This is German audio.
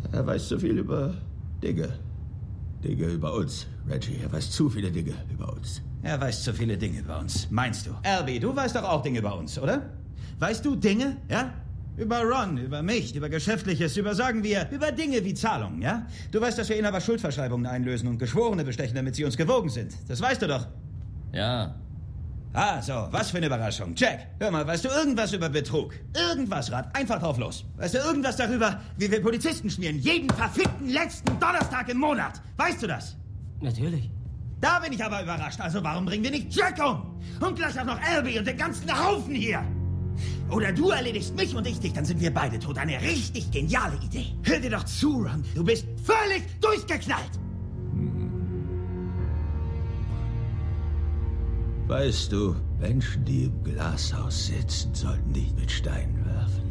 Er weiß zu viel über Dinge. Dinge über uns, Reggie. Er weiß zu viele Dinge über uns. Er weiß zu viele Dinge über uns, meinst du? Albie, du weißt doch auch Dinge über uns, oder? Weißt du Dinge, ja? Über Ron, über mich, über Geschäftliches, über, sagen wir, über Dinge wie Zahlungen, ja? Du weißt, dass wir Inhaber Schuldverschreibungen einlösen und Geschworene bestechen, damit sie uns gewogen sind. Das weißt du doch. Ja. Ah, so, was für eine Überraschung. Jack, hör mal, weißt du irgendwas über Betrug? Irgendwas, Rat, einfach drauf los. Weißt du irgendwas darüber, wie wir Polizisten schmieren, jeden verfickten letzten Donnerstag im Monat? Weißt du das? Natürlich. Da bin ich aber überrascht. Also warum bringen wir nicht Jack um? Und gleich auch noch Albie und den ganzen Haufen hier. Oder du erledigst mich und ich dich, dann sind wir beide tot. Eine richtig geniale Idee. Hör dir doch zu, Ron. Du bist völlig durchgeknallt. Weißt du, Menschen, die im Glashaus sitzen, sollten nicht mit Steinen werfen.